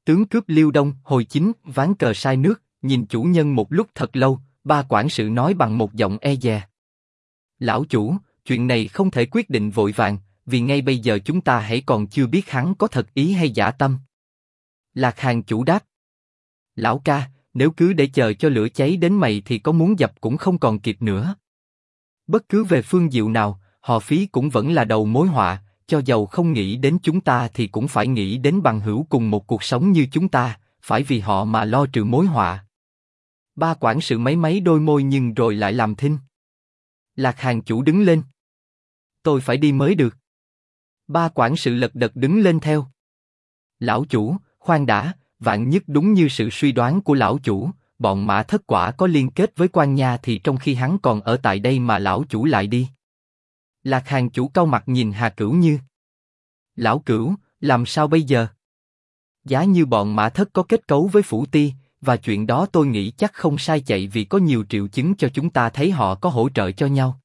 Tướng cướp Liêu Đông hồi chính, ván cờ sai nước, nhìn chủ nhân một lúc thật lâu, ba quản sự nói bằng một giọng e dè. Lão chủ, chuyện này không thể quyết định vội vàng, vì ngay bây giờ chúng ta hãy còn chưa biết hắn có thật ý hay giả tâm. Lạc Hàn chủ đáp. Lão ca, nếu cứ để chờ cho lửa cháy đến mày thì có muốn dập cũng không còn kịp nữa. Bất cứ về phương diệu nào, họ Phí cũng vẫn là đầu mối họa, cho dầu không nghĩ đến chúng ta thì cũng phải nghĩ đến bằng hữu cùng một cuộc sống như chúng ta, phải vì họ mà lo trừ mối họa. Ba quản sự mấy đôi môi nhưng rồi lại làm thinh. Lạc Hàn chủ đứng lên. Tôi phải đi mới được. Ba quản sự lật đật đứng lên theo. Lão chủ, khoan đã, vạn nhất đúng như sự suy đoán của lão chủ, bọn Mã Thất quả có liên kết với Quan Nha thì trong khi hắn còn ở tại đây mà lão chủ lại đi. Lạc Hàn chủ cau mặt nhìn Hà Cửu Như. Lão Cửu, làm sao bây giờ? Giá như bọn Mã Thất có kết cấu với Phủ Ti, và chuyện đó tôi nghĩ chắc không sai chạy vì có nhiều triệu chứng cho chúng ta thấy họ có hỗ trợ cho nhau.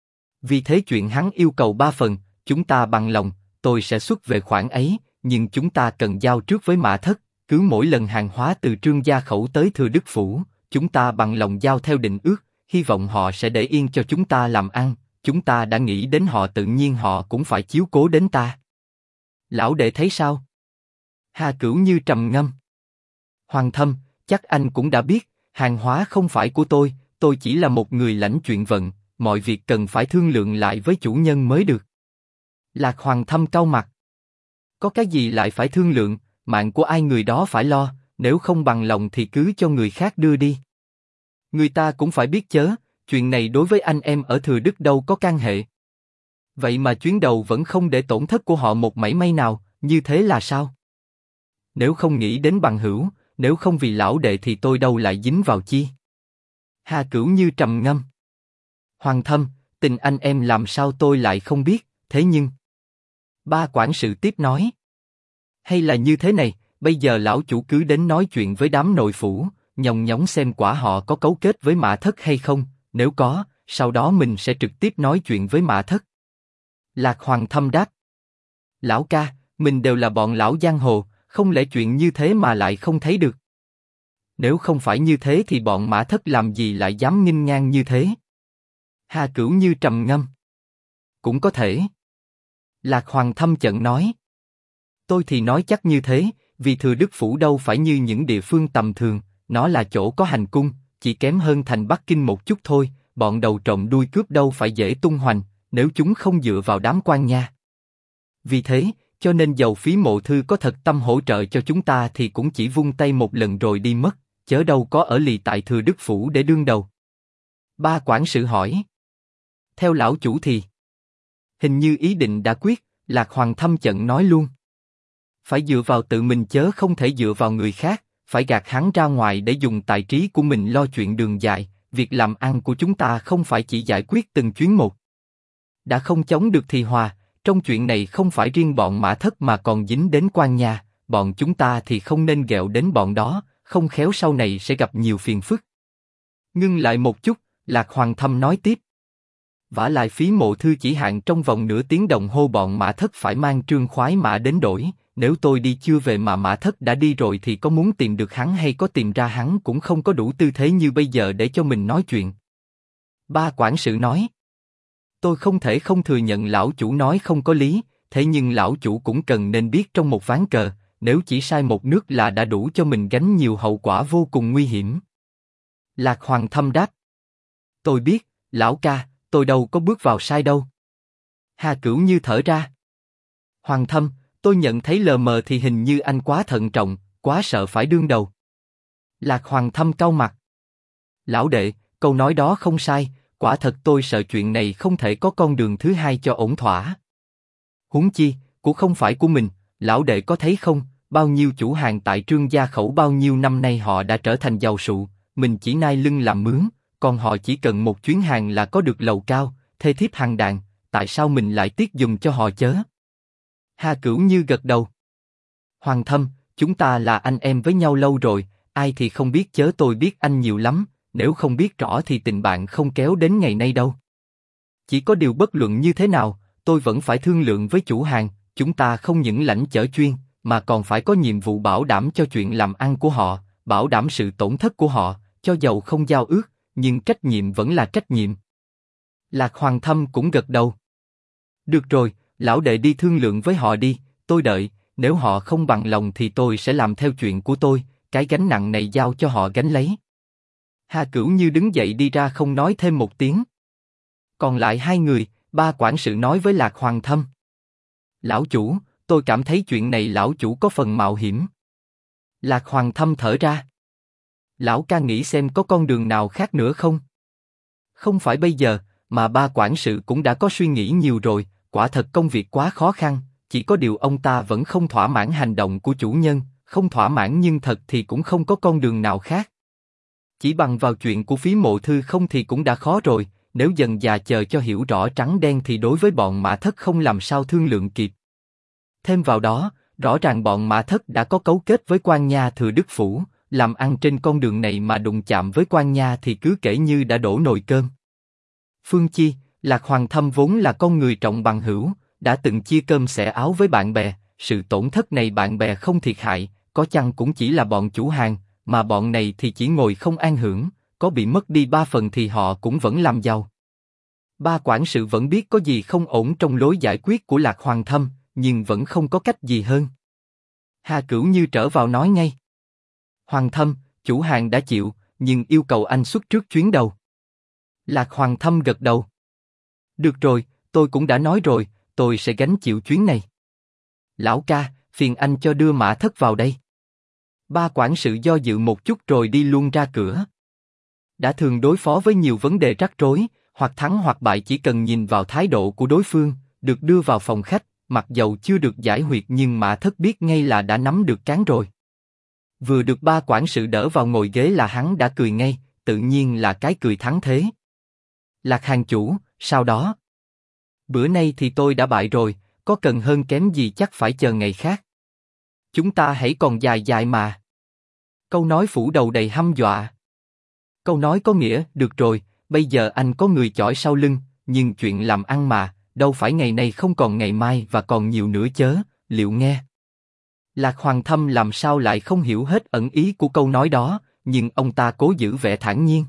Vì thế chuyện hắn yêu cầu 3 phần, chúng ta bằng lòng, tôi sẽ xuất về khoản ấy, nhưng chúng ta cần giao trước với Mã Thất, cứ mỗi lần hàng hóa từ Trương Gia Khẩu tới Thừa Đức Phủ, chúng ta bằng lòng giao theo định ước, hy vọng họ sẽ để yên cho chúng ta làm ăn, chúng ta đã nghĩ đến họ tự nhiên họ cũng phải chiếu cố đến ta. Lão đệ thấy sao? Hà Cửu Như trầm ngâm. Hoàng Thâm, chắc anh cũng đã biết, hàng hóa không phải của tôi chỉ là một người lãnh chuyện vận, mọi việc cần phải thương lượng lại với chủ nhân mới được. Lạc Hoàng Thâm cau mặt. Có cái gì lại phải thương lượng, mạng của ai người đó phải lo, nếu không bằng lòng thì cứ cho người khác đưa đi. Người ta cũng phải biết chớ, chuyện này đối với anh em ở Thừa Đức đâu có can hệ. Vậy mà chuyến đầu vẫn không để tổn thất của họ một mảy may nào, như thế là sao? Nếu không nghĩ đến bằng hữu, nếu không vì lão đệ thì tôi đâu lại dính vào chi? Hà Cửu Như trầm ngâm. Hoàng Thâm, tình anh em làm sao tôi lại không biết, thế nhưng... Ba quản sự tiếp nói. Hay là như thế này, bây giờ lão chủ cứ đến nói chuyện với đám nội phủ, nhòng nhóng xem quả họ có cấu kết với Mã Thất hay không, nếu có, sau đó mình sẽ trực tiếp nói chuyện với Mã Thất. Lạc Hoàng Thâm đáp. Lão ca, mình đều là bọn lão giang hồ, không lẽ chuyện như thế mà lại không thấy được. Nếu không phải như thế thì bọn Mã Thất làm gì lại dám nghênh ngang như thế? Hà Cửu Như trầm ngâm. Cũng có thể. Lạc Hoàng Thâm chợt nói. Tôi thì nói chắc như thế, vì Thừa Đức Phủ đâu phải như những địa phương tầm thường, nó là chỗ có hành cung, chỉ kém hơn thành Bắc Kinh một chút thôi, bọn đầu trộm đuôi cướp đâu phải dễ tung hoành, nếu chúng không dựa vào đám quan nha. Vì thế, cho nên dầu Phí Mộ Thư có thật tâm hỗ trợ cho chúng ta thì cũng chỉ vung tay một lần rồi đi mất, chớ đâu có ở lì tại Thừa Đức Phủ để đương đầu. Ba quản sự hỏi. Theo lão chủ thì... Hình như ý định đã quyết, Lạc Hoàng Thâm chợt nói luôn. Phải dựa vào tự mình chớ không thể dựa vào người khác, phải gạt hắn ra ngoài để dùng tài trí của mình lo chuyện đường dài, việc làm ăn của chúng ta không phải chỉ giải quyết từng chuyến một. Đã không chống được thì hòa, trong chuyện này không phải riêng bọn Mã Thất mà còn dính đến Quan Nha, bọn chúng ta thì không nên ghẹo đến bọn đó, không khéo sau này sẽ gặp nhiều phiền phức. Ngưng lại một chút, Lạc Hoàng Thâm nói tiếp. Vả lại Phí Mộ Thư chỉ hạn trong vòng nửa tiếng đồng hồ bọn Mã Thất phải mang Trương Khoái Mã đến đổi, nếu tôi đi chưa về mà Mã Thất đã đi rồi thì có muốn tìm được hắn hay có tìm ra hắn cũng không có đủ tư thế như bây giờ để cho mình nói chuyện. Ba quản sự nói. Tôi không thể không thừa nhận lão chủ nói không có lý, thế nhưng lão chủ cũng cần nên biết trong một ván cờ, nếu chỉ sai một nước là đã đủ cho mình gánh nhiều hậu quả vô cùng nguy hiểm. Lạc Hoàng Thâm đáp. Tôi biết, lão ca, tôi đâu có bước vào sai đâu. Hà Cửu Như thở ra. Hoàng Thâm, tôi nhận thấy lờ mờ thì hình như anh quá thận trọng, quá sợ phải đương đầu. Lạc Hoàng Thâm cau mặt. Lão đệ, câu nói đó không sai, quả thật tôi sợ chuyện này không thể có con đường thứ hai cho ổn thỏa. Huống chi, của không phải của mình, lão đệ có thấy không, bao nhiêu chủ hàng tại Trương Gia Khẩu bao nhiêu năm nay họ đã trở thành giàu sụ, mình chỉ nai lưng làm mướn, còn họ chỉ cần một chuyến hàng là có được lầu cao, thê thiếp hàng đàn, tại sao mình lại tiếc dùng cho họ chớ? Hà Cửu Như gật đầu. Hoàng Thâm, chúng ta là anh em với nhau lâu rồi, ai thì không biết chớ tôi biết anh nhiều lắm, nếu không biết rõ thì tình bạn không kéo đến ngày nay đâu. Chỉ có điều bất luận như thế nào, tôi vẫn phải thương lượng với chủ hàng, chúng ta không những lãnh chở chuyên, mà còn phải có nhiệm vụ bảo đảm cho chuyện làm ăn của họ, bảo đảm sự tổn thất của họ, cho dầu không giao ước, nhưng trách nhiệm vẫn là trách nhiệm. Lạc Hoàng Thâm cũng gật đầu. Được rồi, lão đệ đi thương lượng với họ đi, tôi đợi, nếu họ không bằng lòng thì tôi sẽ làm theo chuyện của tôi, cái gánh nặng này giao cho họ gánh lấy. Hà Cửu Như đứng dậy đi ra không nói thêm một tiếng. Còn lại hai người, ba quản sự nói với Lạc Hoàng Thâm. Lão chủ, tôi cảm thấy chuyện này lão chủ có phần mạo hiểm. Lạc Hoàng Thâm thở ra. Lão ca nghĩ xem có con đường nào khác nữa không? Không phải bây giờ, mà ba quản sự cũng đã có suy nghĩ nhiều rồi, quả thật công việc quá khó khăn, chỉ có điều ông ta vẫn không thỏa mãn hành động của chủ nhân, không thỏa mãn nhưng thật thì cũng không có con đường nào khác. Chỉ bằng vào chuyện của Phí Mộ Thư không thì cũng đã khó rồi, nếu dần dà chờ cho hiểu rõ trắng đen thì đối với bọn Mã Thất không làm sao thương lượng kịp. Thêm vào đó, rõ ràng bọn Mã Thất đã có cấu kết với Quan Nha Thừa Đức Phủ, làm ăn trên con đường này mà đụng chạm với Quan Nha thì cứ kể như đã đổ nồi cơm. Phương chi, Lạc Hoàng Thâm vốn là con người trọng bằng hữu, đã từng chia cơm xẻ áo với bạn bè, sự tổn thất này bạn bè không thiệt hại, có chăng cũng chỉ là bọn chủ hàng, mà bọn này thì chỉ ngồi không an hưởng, có bị mất đi 3 phần thì họ cũng vẫn làm giàu. Ba quản sự vẫn biết có gì không ổn trong lối giải quyết của Lạc Hoàng Thâm, nhưng vẫn không có cách gì hơn. Hà Cửu Như trở vào nói ngay. Hoàng Thâm, chủ hàng đã chịu, nhưng yêu cầu anh xuất trước chuyến đầu. Lạc Hoàng Thâm gật đầu. Được rồi, tôi cũng đã nói rồi, tôi sẽ gánh chịu chuyến này. Lão ca, phiền anh cho đưa Mã Thất vào đây. Ba quản sự do dự một chút rồi đi luôn ra cửa. Đã thường đối phó với nhiều vấn đề rắc rối, hoặc thắng hoặc bại chỉ cần nhìn vào thái độ của đối phương, được đưa vào phòng khách, mặc dầu chưa được giải huyệt nhưng Mã Thất biết ngay là đã nắm được cán rồi. Vừa được ba quản sự đỡ vào ngồi ghế là hắn đã cười ngay, tự nhiên là cái cười thắng thế. Lạc hàng chủ, sau đó. Bữa nay thì tôi đã bại rồi, có cần hơn kém gì chắc phải chờ ngày khác. Chúng ta hãy còn dài dài mà. Câu nói phủ đầu đầy hăm dọa. Câu nói có nghĩa, được rồi, bây giờ anh có người chỏi sau lưng, nhưng chuyện làm ăn mà, đâu phải ngày này không còn ngày mai và còn nhiều nữa chớ, liệu nghe. Lạc Hoàng Thâm làm sao lại không hiểu hết ẩn ý của câu nói đó, nhưng ông ta cố giữ vẻ thản nhiên.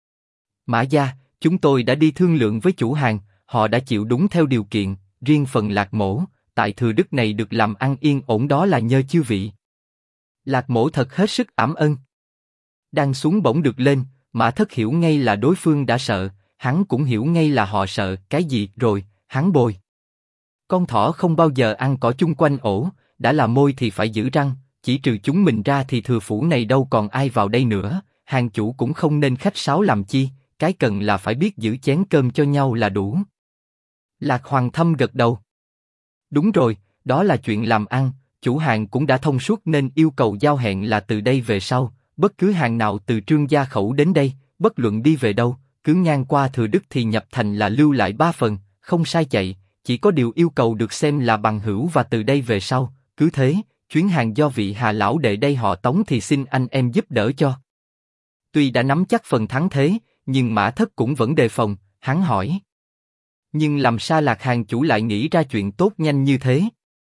Mã gia, chúng tôi đã đi thương lượng với chủ hàng, họ đã chịu đúng theo điều kiện, riêng phần Lạc mỗ, tại Thừa Đức này được làm ăn yên ổn đó là nhờ chư vị. Lạc mỗ thật hết sức ảm ơn. Đang xuống bỗng được lên, Mã Thất hiểu ngay là đối phương đã sợ, hắn cũng hiểu ngay là họ sợ cái gì rồi, hắn bồi. Con thỏ không bao giờ ăn cỏ chung quanh ổ, đã là môi thì phải giữ răng, chỉ trừ chúng mình ra thì thừa phủ này đâu còn ai vào đây nữa, hàng chủ cũng không nên khách sáo làm chi, cái cần là phải biết giữ chén cơm cho nhau là đủ. Lạc Hoàng Thâm gật đầu. Đúng rồi, đó là chuyện làm ăn, chủ hàng cũng đã thông suốt nên yêu cầu giao hẹn là từ đây về sau, bất cứ hàng nào từ Trương gia khẩu đến đây, bất luận đi về đâu, cứ ngang qua Thừa Đức thì nhập thành là lưu lại 3 phần, không sai chạy, chỉ có điều yêu cầu được xem là bằng hữu và từ đây về sau, cứ thế, chuyến hàng do vị Hà lão đệ đây họ Tống thì xin anh em giúp đỡ cho. Tuy đã nắm chắc phần thắng thế, nhưng Mã Thất cũng vẫn đề phòng, hắn hỏi. Nhưng làm sao Lạc hàng chủ lại nghĩ ra chuyện tốt nhanh như thế?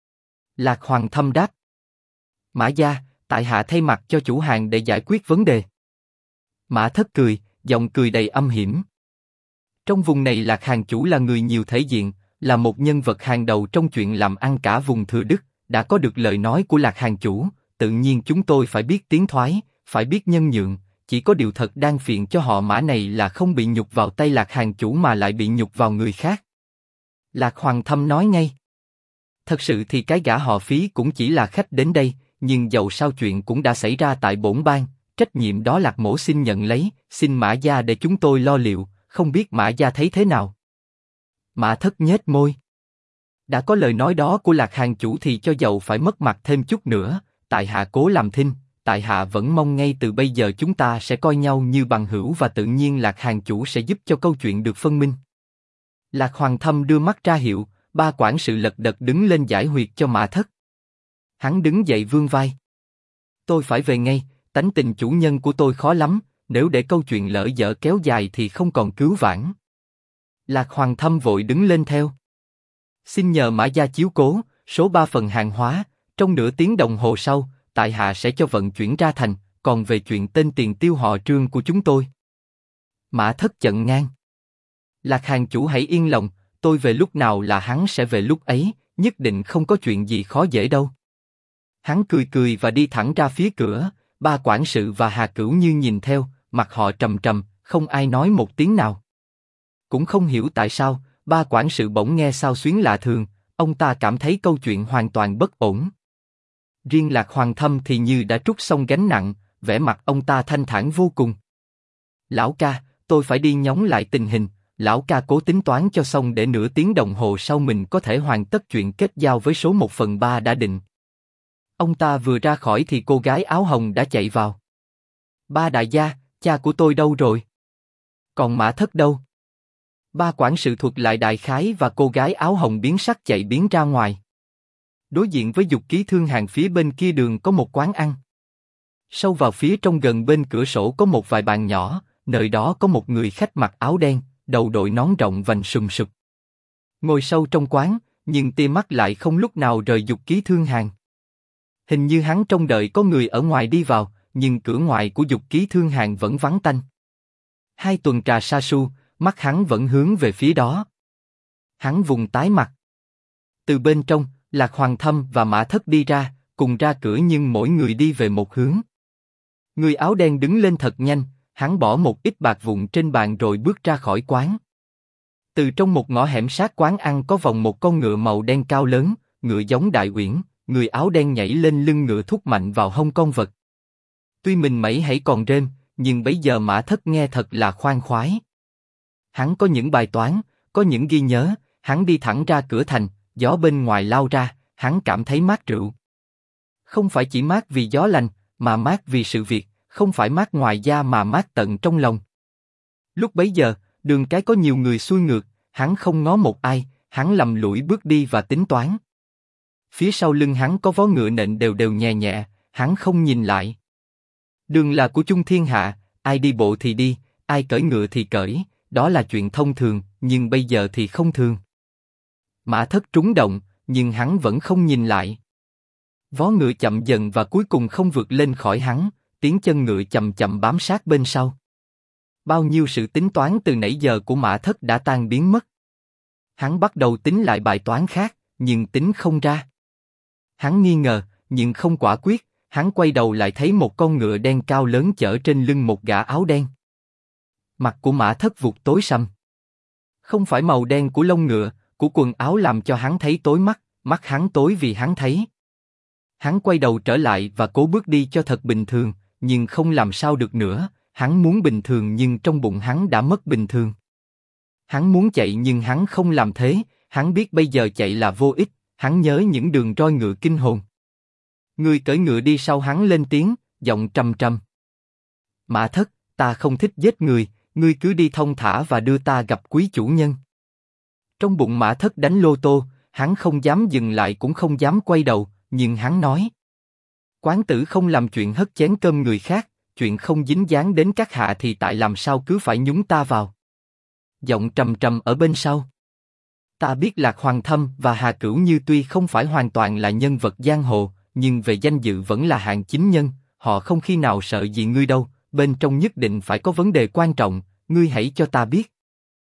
Lạc Hoàng Thâm đáp. Mã gia, tại hạ thay mặt cho chủ hàng để giải quyết vấn đề. Mã Thất cười, giọng cười đầy âm hiểm. Trong vùng này Lạc hàng chủ là người nhiều thể diện, là một nhân vật hàng đầu trong chuyện làm ăn cả vùng Thừa Đức, đã có được lời nói của Lạc hàng chủ, tự nhiên chúng tôi phải biết tiến thoái, phải biết nhân nhượng, chỉ có điều thật đang phiền cho họ Mã này là không bị nhục vào tay Lạc hàng chủ mà lại bị nhục vào người khác. Lạc Hoàng Thâm nói ngay. Thật sự thì cái gã họ Phí cũng chỉ là khách đến đây, nhưng dầu sao chuyện cũng đã xảy ra tại bổn bang, trách nhiệm đó Lạc mỗ xin nhận lấy, xin Mã gia để chúng tôi lo liệu, không biết Mã gia thấy thế nào. Mã Thất nhếch môi. Đã có lời nói đó của Lạc hàng chủ thì cho dầu phải mất mặt thêm chút nữa, tại hạ cố làm thinh, tại hạ vẫn mong ngay từ bây giờ chúng ta sẽ coi nhau như bằng hữu và tự nhiên Lạc hàng chủ sẽ giúp cho câu chuyện được phân minh. Lạc Hoàng Thâm đưa mắt ra hiệu, ba quản sự lật đật đứng lên giải huyệt cho Mã Thất. Hắn đứng dậy vươn vai. Tôi phải về ngay, tánh tình chủ nhân của tôi khó lắm, nếu để câu chuyện lỡ dở kéo dài thì không còn cứu vãn. Lạc Hoàng Thâm vội đứng lên theo. Xin nhờ Mã gia chiếu cố, số 3 phần hàng hóa, Trong nửa tiếng đồng hồ sau, tại hạ sẽ cho vận chuyển ra thành, còn về chuyện tên tiền tiêu họ Trương của chúng tôi. Mã Thất chận ngang. Lạc hàng chủ hãy yên lòng, tôi về lúc nào là hắn sẽ về lúc ấy, nhất định không có chuyện gì khó dễ đâu. Hắn cười cười và đi thẳng ra phía cửa, ba quản sự và Hà Cửu Như nhìn theo, mặt họ trầm trầm, không ai nói một tiếng nào. Cũng không hiểu tại sao, ba quản sự bỗng nghe xao xuyến lạ thường, ông ta cảm thấy câu chuyện hoàn toàn bất ổn. Riêng Lạc Hoàng Thâm thì như đã trút xong gánh nặng, vẻ mặt ông ta thanh thản vô cùng. Lão ca, tôi phải đi nhóng lại tình hình, lão ca cố tính toán cho xong để nửa tiếng đồng hồ sau mình có thể hoàn tất chuyện kết giao với số 1/3 đã định. Ông ta vừa ra khỏi thì cô gái áo hồng đã chạy vào. Ba đại gia, cha của tôi đâu rồi? Còn Mã Thất đâu? Ba quản sự thuật lại đại khái và cô gái áo hồng biến sắc chạy biến ra ngoài. Đối diện với Dục Ký Thương Hàng phía bên kia đường có một quán ăn. Sâu vào phía trong gần bên cửa sổ có một vài bàn nhỏ, nơi đó có một người khách mặc áo đen, đầu đội nón rộng vành sùm sụp. Ngồi sâu trong quán, nhưng tia mắt lại không lúc nào rời Dục Ký Thương Hàng. Hình như hắn trông đợi có người ở ngoài đi vào, nhưng cửa ngoài của Dục Ký Thương Hàng vẫn vắng tanh. 2 tuần trà sa su, mắt hắn vẫn hướng về phía đó. Hắn vùng tái mặt. Từ bên trong, Lạc Hoàng Thâm và Mã Thất đi ra, cùng ra cửa nhưng mỗi người đi về một hướng. Người áo đen đứng lên thật nhanh, hắn bỏ một ít bạc vụn trên bàn rồi bước ra khỏi quán. Từ trong một ngõ hẻm sát quán ăn có vòng một con ngựa màu đen cao lớn, ngựa giống đại uyển, người áo đen nhảy lên lưng ngựa thúc mạnh vào hông con vật. Tuy mình mẩy hãy còn rên, nhưng bấy giờ Mã Thất nghe thật là khoan khoái. Hắn có những bài toán, có những ghi nhớ, hắn đi thẳng ra cửa thành, gió bên ngoài lao ra, hắn cảm thấy mát rượu. Không phải chỉ mát vì gió lành, mà mát vì sự việc, không phải mát ngoài da mà mát tận trong lòng. Lúc bấy giờ, đường cái có nhiều người xuôi ngược, hắn không ngó một ai, hắn lầm lũi bước đi và tính toán. Phía sau lưng hắn có vó ngựa nện đều đều nhẹ nhẹ, hắn không nhìn lại. Đường là của chung thiên hạ, ai đi bộ thì đi, ai cưỡi ngựa thì cưỡi, đó là chuyện thông thường, nhưng bây giờ thì không thường. Mã Thất trúng động, nhưng hắn vẫn không nhìn lại. Vó ngựa chậm dần và cuối cùng không vượt lên khỏi hắn, tiếng chân ngựa chậm chậm bám sát bên sau. Bao nhiêu sự tính toán từ nãy giờ của Mã Thất đã tan biến mất. Hắn bắt đầu tính lại bài toán khác, nhưng tính không ra. Hắn nghi ngờ, nhưng không quả quyết, hắn quay đầu lại thấy một con ngựa đen cao lớn chở trên lưng một gã áo đen. Mặt của Mã Thất vụt tối sầm. Không phải màu đen của lông ngựa, của quần áo làm cho hắn thấy tối mắt, mắt hắn tối vì hắn thấy. Hắn quay đầu trở lại và cố bước đi cho thật bình thường, nhưng không làm sao được nữa, hắn muốn bình thường nhưng trong bụng hắn đã mất bình thường. Hắn muốn chạy nhưng hắn không làm thế, hắn biết bây giờ chạy là vô ích, hắn nhớ những đường roi ngựa kinh hồn. Người cưỡi ngựa đi sau hắn lên tiếng, giọng trầm trầm. Mã Thất, ta không thích giết người, ngươi cứ đi thông thả và đưa ta gặp quý chủ nhân. Trong bụng Mã Thất đánh lô tô, hắn không dám dừng lại cũng không dám quay đầu, nhưng hắn nói. Quán tử không làm chuyện hất chén cơm người khác, chuyện không dính dáng đến các hạ thì tại làm sao cứ phải nhúng ta vào. Giọng trầm trầm ở bên sau. Ta biết Lạc Hoàng Thâm và Hà Cửu Như tuy không phải hoàn toàn là nhân vật giang hồ, nhưng về danh dự vẫn là hạng chính nhân, họ không khi nào sợ gì ngươi đâu, bên trong nhất định phải có vấn đề quan trọng, ngươi hãy cho ta biết.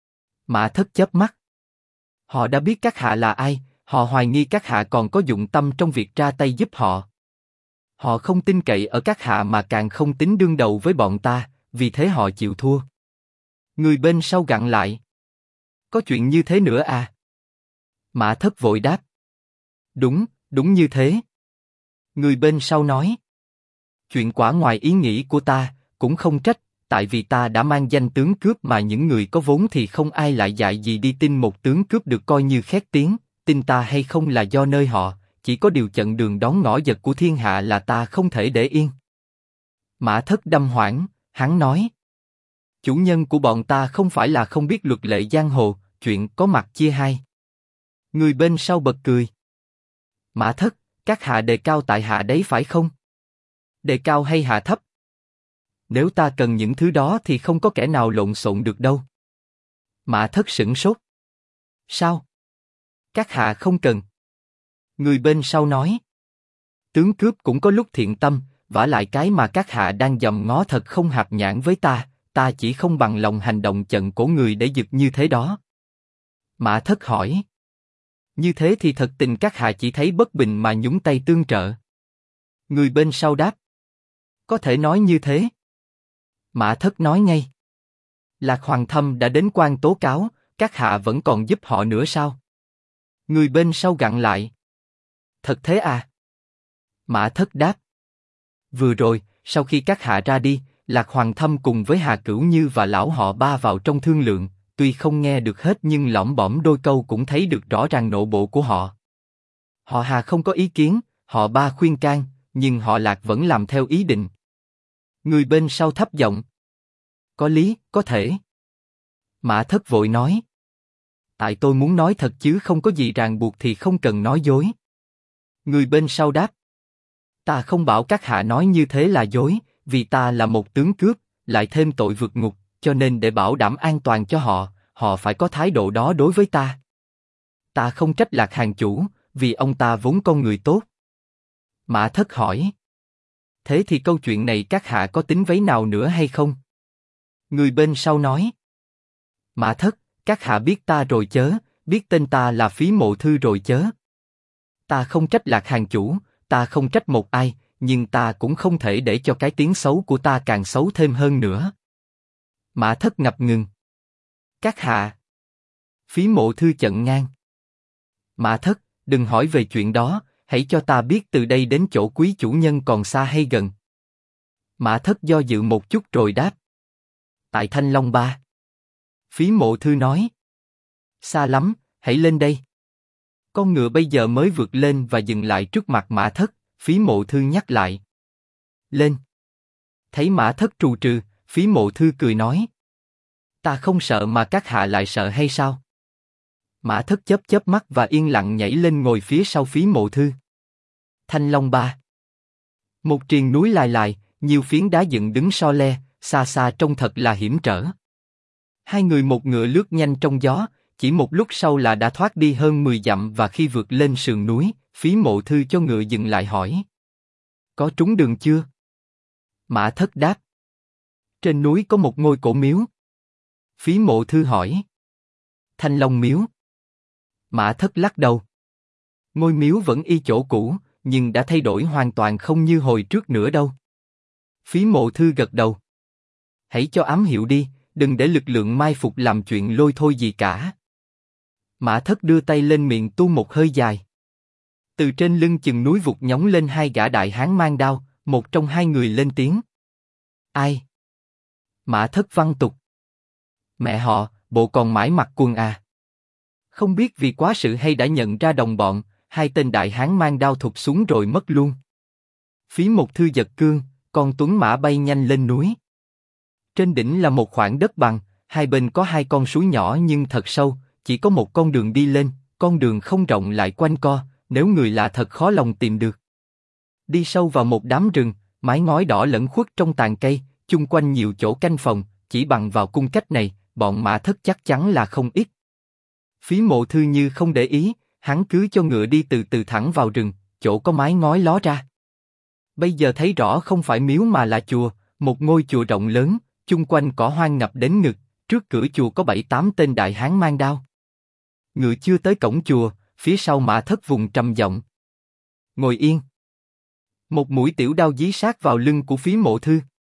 Mã Thất chớp mắt. Họ đã biết các hạ là ai, họ hoài nghi các hạ còn có dụng tâm trong việc ra tay giúp họ. Họ không tin cậy ở các hạ mà càng không tính đương đầu với bọn ta, vì thế họ chịu thua. Người bên sau gặn lại. Có chuyện như thế nữa à? Mã Thất vội đáp. Đúng, đúng như thế. Người bên sau nói. Chuyện quả ngoài ý nghĩ của ta, cũng không trách, tại vì ta đã mang danh tướng cướp mà những người có vốn thì không ai lại dại gì đi tin một tướng cướp được coi như khét tiếng, tin ta hay không là do nơi họ, chỉ có điều chặn đường đón ngõ giật của thiên hạ là ta không thể để yên. Mã Thất đâm hoảng, hắn nói. Chủ nhân của bọn ta không phải là không biết luật lệ giang hồ, chuyện có mặt chia hai. Người bên sau bật cười. Mã Thất, các hạ đề cao tại hạ đấy phải không? Đề cao hay hạ thấp? Nếu ta cần những thứ đó thì không có kẻ nào lộn xộn được đâu. Mã Thất sửng sốt. Sao? Các hạ không cần. Người bên sau nói. Tướng cướp cũng có lúc thiện tâm, vả lại cái mà các hạ đang dòm ngó thật không hạp nhãn với ta chỉ không bằng lòng hành động chận cổ người để giật như thế đó. Mã Thất hỏi. Như thế thì thật tình các hạ chỉ thấy bất bình mà nhúng tay tương trợ. Người bên sau đáp. Có thể nói như thế. Mã Thất nói ngay. Lạc Hoàng Thâm đã đến quan tố cáo, các hạ vẫn còn giúp họ nữa sao? Người bên sau gặn lại. Thật thế à? Mã Thất đáp. Vừa rồi, sau khi các hạ ra đi, Lạc Hoàng Thâm cùng với Hà Cửu Như và lão họ Ba vào trong thương lượng, tuy không nghe được hết nhưng lỏm bỏm đôi câu cũng thấy được rõ ràng nội bộ của họ. Họ Hà không có ý kiến, họ Ba khuyên can, nhưng họ Lạc vẫn làm theo ý định. Người bên sau thấp giọng. Có lý, có thể. Mã Thất vội nói. Tại tôi muốn nói thật chứ không có gì ràng buộc thì không cần nói dối. Người bên sau đáp. Ta không bảo các hạ nói như thế là dối, vì ta là một tướng cướp, lại thêm tội vượt ngục, cho nên để bảo đảm an toàn cho họ phải có thái độ đó đối với ta. Ta không trách Lạc hàng chủ, vì ông ta vốn con người tốt. Mã Thất hỏi. Thế thì câu chuyện này các hạ có tính vấy nào nữa hay không? Người bên sau nói. Mã Thất, các hạ biết ta rồi chớ, biết tên ta là Phí Mộ Thư rồi chớ. Ta không trách Lạc hàng chủ, ta không trách một ai, nhưng ta cũng không thể để cho cái tiếng xấu của ta càng xấu thêm hơn nữa. Mã Thất ngập ngừng. Các hạ. Phí Mộ Thư chận ngang. Mã Thất, đừng hỏi về chuyện đó, hãy cho ta biết từ đây đến chỗ quý chủ nhân còn xa hay gần. Mã Thất do dự một chút rồi đáp. Tại Thanh Long Ba. Phí Mộ Thư nói. Xa lắm, hãy lên đây. Con ngựa bây giờ mới vượt lên và dừng lại trước mặt Mã Thất, Phí Mộ Thư nhắc lại. Lên. Thấy Mã Thất trù trừ, Phí Mộ Thư cười nói. Ta không sợ mà các hạ lại sợ hay sao? Mã Thất chớp chớp mắt và yên lặng nhảy lên ngồi phía sau Phí Mộ Thư. Thanh Long Ba. Một triền núi lai lài, nhiều phiến đá dựng đứng so le, xa xa trông thật là hiểm trở. Hai người một ngựa lướt nhanh trong gió, chỉ một lúc sau là đã thoát đi hơn 10 dặm và khi vượt lên sườn núi, Phí Mộ Thư cho ngựa dừng lại hỏi. Có trúng đường chưa? Mã Thất đáp. Trên núi có một ngôi cổ miếu. Phí Mộ Thư hỏi. Thanh Long miếu. Mã Thất lắc đầu. Ngôi miếu vẫn y chỗ cũ, nhưng đã thay đổi hoàn toàn không như hồi trước nữa đâu. Phí Mộ Thư gật đầu. Hãy cho ám hiệu đi, đừng để lực lượng mai phục làm chuyện lôi thôi gì cả. Mã Thất đưa tay lên miệng tu một hơi dài. Từ trên lưng chừng núi vụt nhóng lên hai gã đại hán mang đao, một trong hai người lên tiếng. Ai? Mã Thất văn tục. Mẹ họ, bộ còn mãi mặc quần à? Không biết vì quá sự hay đã nhận ra đồng bọn, hai tên đại hán mang đao thụt xuống rồi mất luôn. Phí Mộ Thư giật cương, con tuấn mã bay nhanh lên núi. Trên đỉnh là một khoảng đất bằng, hai bên có hai con suối nhỏ nhưng thật sâu, chỉ có một con đường đi lên, con đường không rộng lại quanh co, nếu người lạ thật khó lòng tìm được. Đi sâu vào một đám rừng, mái ngói đỏ lẫn khuất trong tàn cây, chung quanh nhiều chỗ canh phòng, chỉ bằng vào cung cách này, bọn Mã Thất chắc chắn là không ít. Phí Mộ Thư như không để ý, hắn cứ cho ngựa đi từ từ thẳng vào rừng, chỗ có mái ngói ló ra. Bây giờ thấy rõ không phải miếu mà là chùa, một ngôi chùa rộng lớn, chung quanh cỏ hoang ngập đến ngực, trước cửa chùa có 7-8 tên đại hán mang đao. Ngựa chưa tới cổng chùa, phía sau Mã Thất vùng trầm giọng. Ngồi yên. Một mũi tiểu đao dí sát vào lưng của Phí Mộ Thư.